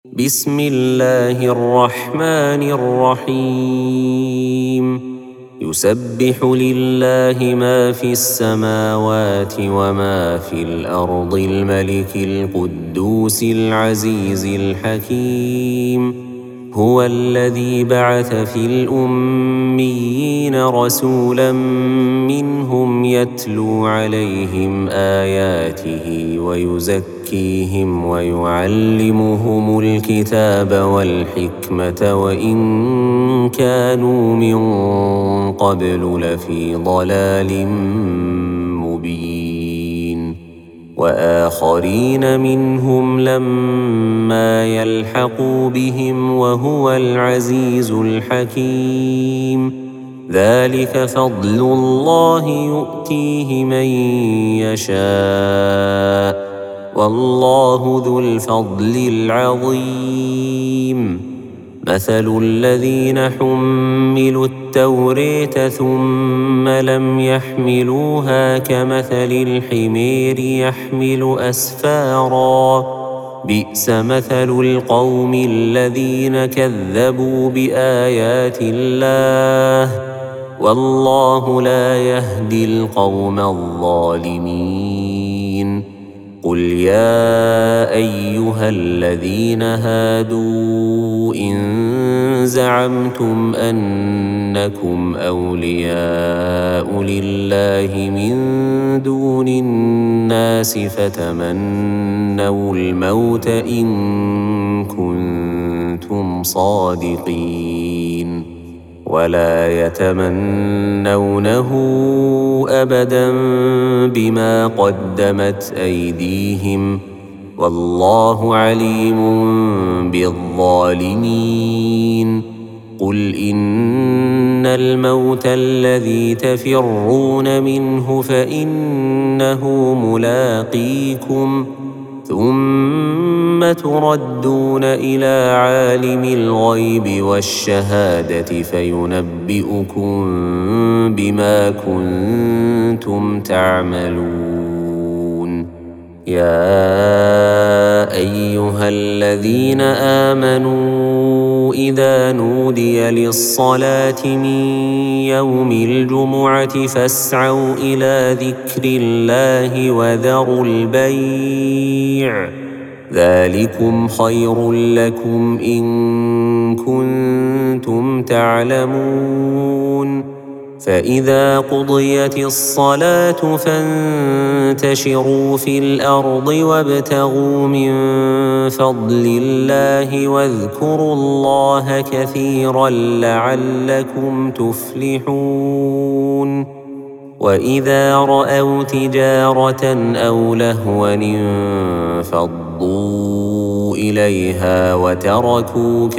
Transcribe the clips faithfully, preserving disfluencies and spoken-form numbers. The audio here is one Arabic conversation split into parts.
بسم الله الرحمن الرحيم يسبح لله ما في السماوات وما في الأرض الملك القدوس العزيز الحكيم هو الذي بعث في الأميين رسولا منهم يتلو عليهم آياته ويزكيهم ويعلمهم الكتاب والحكمة وإن كانوا من قبل لفي ضلال مبين وآخرين منهم لما يلحقوا بهم وهو العزيز الحكيم ذلك فضل الله يؤتيه من يشاء والله ذو الفضل العظيم مثل الذين حملوا التوراة ثم لم يحملوها كمثل الحمير يحمل أسفارا بئس مثل القوم الذين كذبوا بآيات الله والله لا يهدي القوم الظالمين قل يا أيها الذين هادوا إن زعمتم أنكم أولياء لله من دون الناس فتمنوا الموت إن كنتم صادقين ولا يتمنونه أبدا بما قدمت أيديهم والله عليم بالظالمين قل إن الموت الذي تفرون منه فإنه ملاقيكم ثم تردون إلى عالم الغيب والشهادة فينبئكم بما كنتم تعملون يا أيها الذين آمنوا إذا نودي للصلاة من يوم الجمعة فاسعوا إلى ذكر الله وذروا البيع ذلكم خير لكم إن كنتم تعلمون فإذا قضيت الصلاة فانتشروا في الأرض وابتغوا من فضل الله واذكروا الله كثيرا لعلكم تفلحون وإذا رأوا تجارة أو لهوا انفضوا إليها وتركوك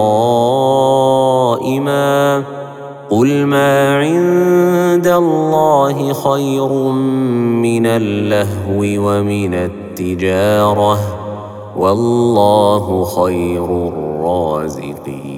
قائما قل ما عند الله خير من اللهو ومن التجارة والله خير الرازقين.